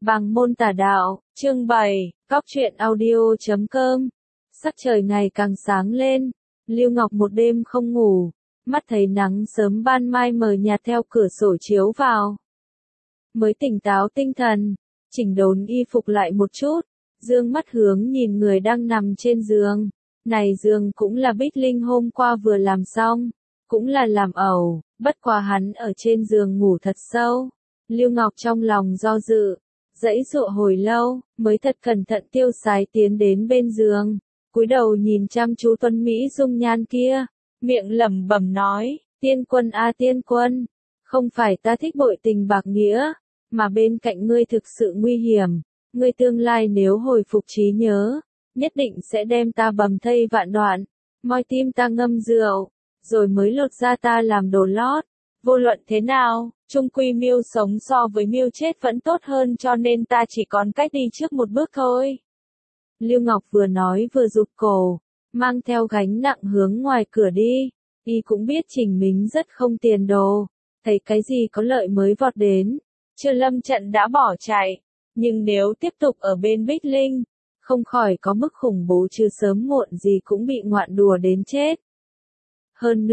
Bàng môn tà đạo, chương 7, Cóc truyện audio.com. Sắc trời ngày càng sáng lên, Lưu Ngọc một đêm không ngủ, mắt thấy nắng sớm ban mai mờ nhạt theo cửa sổ chiếu vào. Mới tỉnh táo tinh thần, chỉnh đốn y phục lại một chút, dương mắt hướng nhìn người đang nằm trên giường. Này giường cũng là Bích Linh hôm qua vừa làm xong, cũng là làm ẩu, bất quá hắn ở trên giường ngủ thật sâu. Lưu Ngọc trong lòng do dự, giãy giụa hồi lâu, mới thật cẩn thận tiêu sái tiến đến bên giường, cúi đầu nhìn chăm chú tuấn mỹ dung nhan kia, miệng lẩm bẩm nói, tiên quân a tiên quân, không phải ta thích bội tình bạc nghĩa, mà bên cạnh ngươi thực sự nguy hiểm, ngươi tương lai nếu hồi phục trí nhớ, nhất định sẽ đem ta bầm thây vạn đoạn, moi tim ta ngâm rượu, rồi mới lột da ta làm đồ lót. Vô luận thế nào, chung quy Miêu sống so với Miêu chết vẫn tốt hơn, cho nên ta chỉ còn cách đi trước một bước thôi. Lưu Ngọc vừa nói vừa rụt cổ, mang theo gánh nặng hướng ngoài cửa đi. Y cũng biết Trình Mính rất không tiền đồ, thấy cái gì có lợi mới vọt đến. Chưa lâm trận đã bỏ chạy, nhưng nếu tiếp tục ở bên Bích Linh, không khỏi có mức khủng bố chứ sớm muộn gì cũng bị ngoạn đùa đến chết. Hơn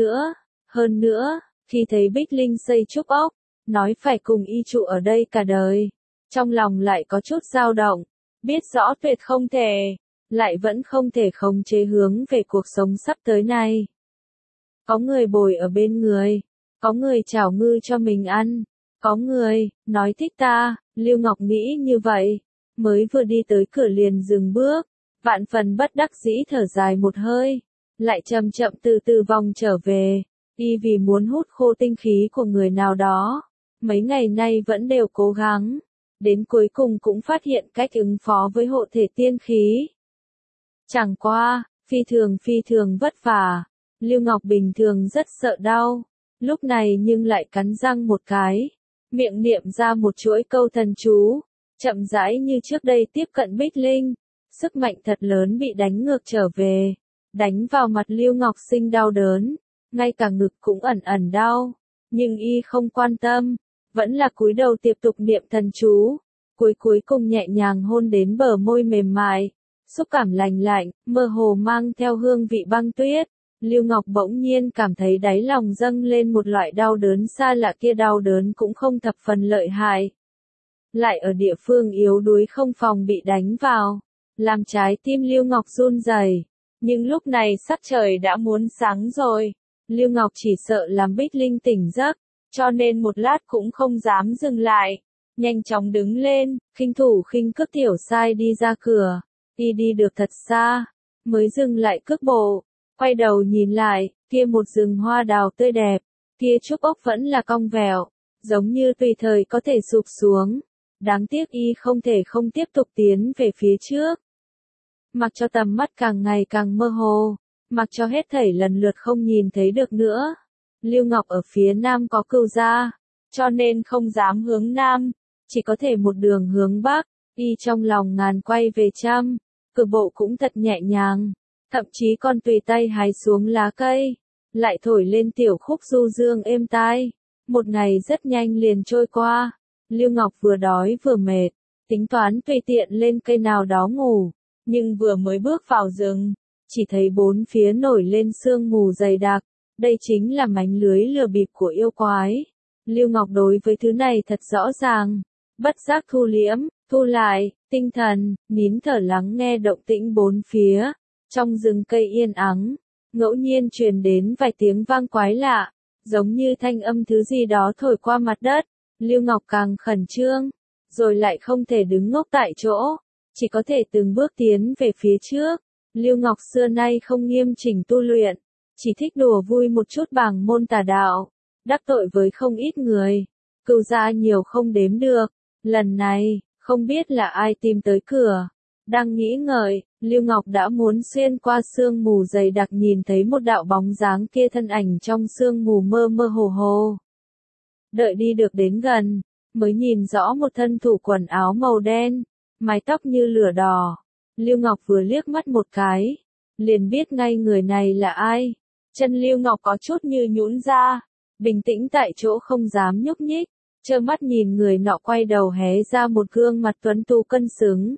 nữa, khi thấy Bích Linh xây trúc ốc, nói phải cùng y trụ ở đây cả đời, trong lòng lại có chút dao động, biết rõ tuyệt không thể, lại vẫn không thể khống chế hướng về cuộc sống sắp tới này. Có người bồi ở bên người, có người chảo ngư cho mình ăn, có người nói thích ta, Lưu Ngọc nghĩ như vậy, mới vừa đi tới cửa liền dừng bước, vạn phần bất đắc dĩ thở dài một hơi, lại chậm chậm từ từ vòng trở về. Y vì muốn hút khô tinh khí của người nào đó, mấy ngày nay vẫn đều cố gắng, đến cuối cùng cũng phát hiện cách ứng phó với hộ thể tiên khí. Chẳng qua, phi thường vất vả, Lưu Ngọc bình thường rất sợ đau, lúc này nhưng lại cắn răng một cái, miệng niệm ra một chuỗi câu thần chú, chậm rãi như trước đây tiếp cận Bích Linh, sức mạnh thật lớn bị đánh ngược trở về, đánh vào mặt Lưu Ngọc sinh đau đớn. Ngay cả ngực cũng ẩn ẩn đau, nhưng y không quan tâm, vẫn là cúi đầu tiếp tục niệm thần chú, cuối cùng nhẹ nhàng hôn đến bờ môi mềm mại, xúc cảm lành lạnh, mơ hồ mang theo hương vị băng tuyết. Lưu Ngọc bỗng nhiên cảm thấy đáy lòng dâng lên một loại đau đớn xa lạ, kia đau đớn cũng không thập phần lợi hại, lại ở địa phương yếu đuối không phòng bị đánh vào, làm trái tim Lưu Ngọc run rẩy. Nhưng lúc này sắc trời đã muốn sáng rồi. Lưu Ngọc chỉ sợ làm Bích Linh tỉnh giấc, cho nên một lát cũng không dám dừng lại, nhanh chóng đứng lên, khinh thủ khinh cước tiểu sai đi ra cửa. Đi được thật xa, mới dừng lại cước bộ, quay đầu nhìn lại, kia một rừng hoa đào tươi đẹp, kia trúc ốc vẫn là cong vẹo, giống như tùy thời có thể sụp xuống. Đáng tiếc y không thể không tiếp tục tiến về phía trước. Mặc cho tầm mắt càng ngày càng mơ hồ, mặc cho hết thảy lần lượt không nhìn thấy được nữa. Lưu Ngọc ở phía nam có cừu gia, cho nên không dám hướng nam, chỉ có thể một đường hướng bắc. Y trong lòng ngàn quay về trăm, cử bộ cũng thật nhẹ nhàng, thậm chí còn tùy tay hái xuống lá cây, lại thổi lên tiểu khúc du dương êm tai. Một ngày rất nhanh liền trôi qua, Lưu Ngọc vừa đói vừa mệt, tính toán tùy tiện lên cây nào đó ngủ, nhưng vừa mới bước vào rừng, chỉ thấy bốn phía nổi lên sương mù dày đặc, đây chính là mánh lưới lừa bịp của yêu quái. Lưu Ngọc đối với thứ này thật rõ ràng, bất giác thu liễm, thu lại, tinh thần, nín thở lắng nghe động tĩnh bốn phía. Trong rừng cây yên ắng, ngẫu nhiên truyền đến vài tiếng vang quái lạ, giống như thanh âm thứ gì đó thổi qua mặt đất. Lưu Ngọc càng khẩn trương, rồi lại không thể đứng ngốc tại chỗ, chỉ có thể từng bước tiến về phía trước. Lưu Ngọc xưa nay không nghiêm chỉnh tu luyện, chỉ thích đùa vui một chút bảng môn tà đạo, đắc tội với không ít người, cừu gia nhiều không đếm được. Lần này, không biết là ai tìm tới cửa. Đang nghĩ ngợi, Lưu Ngọc đã muốn xuyên qua sương mù dày đặc nhìn thấy một đạo bóng dáng kia thân ảnh trong sương mù mơ mơ hồ hồ. Đợi đi được đến gần, mới nhìn rõ một thân thủ quần áo màu đen, mái tóc như lửa đỏ. Lưu Ngọc vừa liếc mắt một cái, liền biết ngay người này là ai. Chân Lưu Ngọc có chút như nhũn ra, bình tĩnh tại chỗ không dám nhúc nhích, trơ mắt nhìn người nọ quay đầu hé ra một gương mặt tuấn tú cân xứng.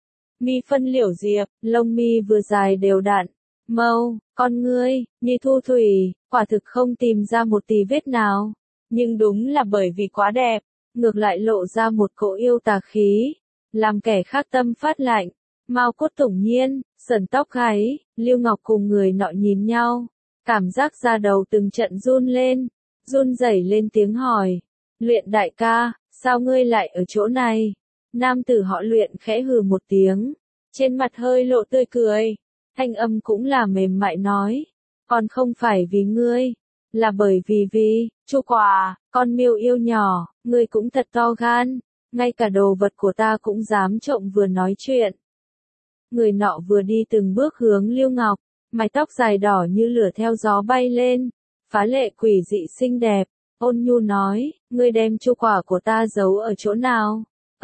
Mi phân liễu diệp, lông mi vừa dài đều đặn, mâu, con ngươi, như thu thủy, quả thực không tìm ra một tì vết nào. Nhưng đúng là bởi vì quá đẹp, ngược lại lộ ra một cỗ yêu tà khí, làm kẻ khác tâm phát lạnh. Mao cốt tủng nhiên, sườn tóc gáy, Lưu Ngọc cùng người nọ nhìn nhau, cảm giác da đầu từng trận run lên, run rẩy lên tiếng hỏi. Luyện đại ca, sao ngươi lại ở chỗ này? Nam tử họ Luyện khẽ hừ một tiếng, trên mặt hơi lộ tươi cười, thanh âm cũng là mềm mại nói. Còn không phải vì ngươi, là bởi vì, Chu Quả, con miêu yêu nhỏ, ngươi cũng thật to gan, ngay cả đồ vật của ta cũng dám trộm vừa nói chuyện. Người nọ vừa đi từng bước hướng Lưu Ngọc, mái tóc dài đỏ như lửa theo gió bay lên, phá lệ quỷ dị xinh đẹp, ôn nhu nói, ngươi đem Chu Quả của ta giấu ở chỗ nào?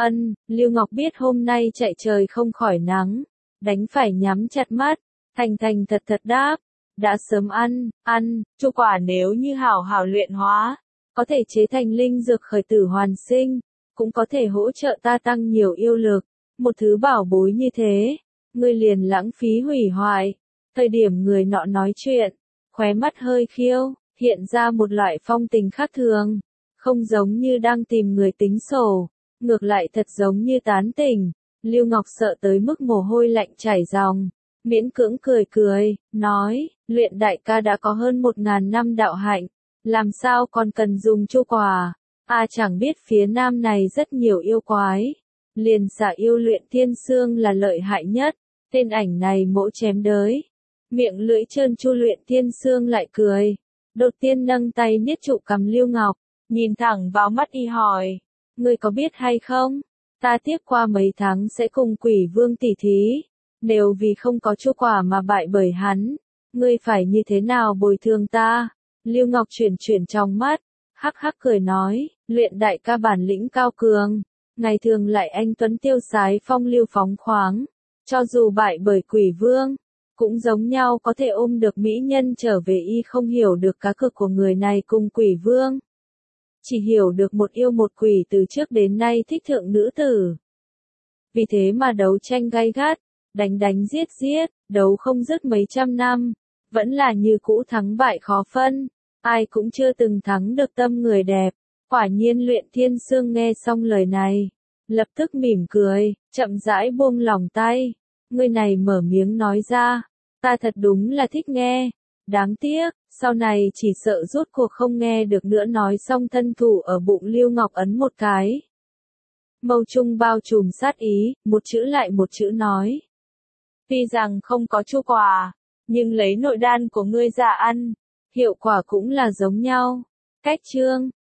Lưu Ngọc biết hôm nay chạy trời không khỏi nắng, đánh phải nhắm chặt mắt, thành thành thật thật đáp, đã sớm ăn, Chu Quả nếu như hảo hảo luyện hóa, có thể chế thành linh dược khởi tử hoàn sinh, cũng có thể hỗ trợ ta tăng nhiều yêu lực, một thứ bảo bối như thế, ngươi liền lãng phí hủy hoại. Thời điểm người nọ nói chuyện, khóe mắt hơi khiêu, hiện ra một loại phong tình khác thường, không giống như đang tìm người tính sổ, ngược lại thật giống như tán tỉnh. Lưu Ngọc sợ tới mức mồ hôi lạnh chảy ròng, miễn cưỡng cười, nói, Luyện đại ca đã có hơn 1000 năm đạo hạnh, làm sao còn cần dùng Chu Quả? Chẳng biết phía nam này rất nhiều yêu quái, liền xả yêu Luyện Thiên Xương là lợi hại nhất, tên ảnh này mỗ chém đới. Miệng lưỡi trơn chu Luyện Thiên Xương lại cười, đột tiên nâng tay niết trụ cằm Lưu Ngọc, nhìn thẳng vào mắt y hỏi, ngươi có biết hay không? Ta tiếp qua mấy tháng sẽ cùng Quỷ Vương tỉ thí, đều vì không có Chu Quả mà bại bởi hắn, ngươi phải như thế nào bồi thường ta? Lưu Ngọc chuyển trong mắt, hắc hắc cười nói, Luyện đại ca bản lĩnh cao cường, ngày thường lại anh tuấn tiêu sái phong lưu phóng khoáng, cho dù bại bởi Quỷ Vương, cũng giống nhau có thể ôm được mỹ nhân trở về. Y không hiểu được cá cược của người này cùng Quỷ Vương, chỉ hiểu được một yêu một quỷ từ trước đến nay thích thượng nữ tử. Vì thế mà đấu tranh gay gắt, đánh giết, đấu không dứt mấy trăm năm, vẫn là như cũ thắng bại khó phân, ai cũng chưa từng thắng được tâm người đẹp. Quả nhiên Luyện Thiên Xương nghe xong lời này, lập tức mỉm cười, chậm rãi buông lỏng tay, người này mở miếng nói ra, ta thật đúng là thích nghe, đáng tiếc, sau này chỉ sợ rốt cuộc không nghe được nữa. Nói xong thân thủ ở bụng Lưu Ngọc ấn một cái. Mâu trung bao trùm sát ý, một chữ lại một chữ nói. Tuy rằng không có Chu Quả, nhưng lấy nội đan của ngươi ra ăn, hiệu quả cũng là giống nhau. Cách chương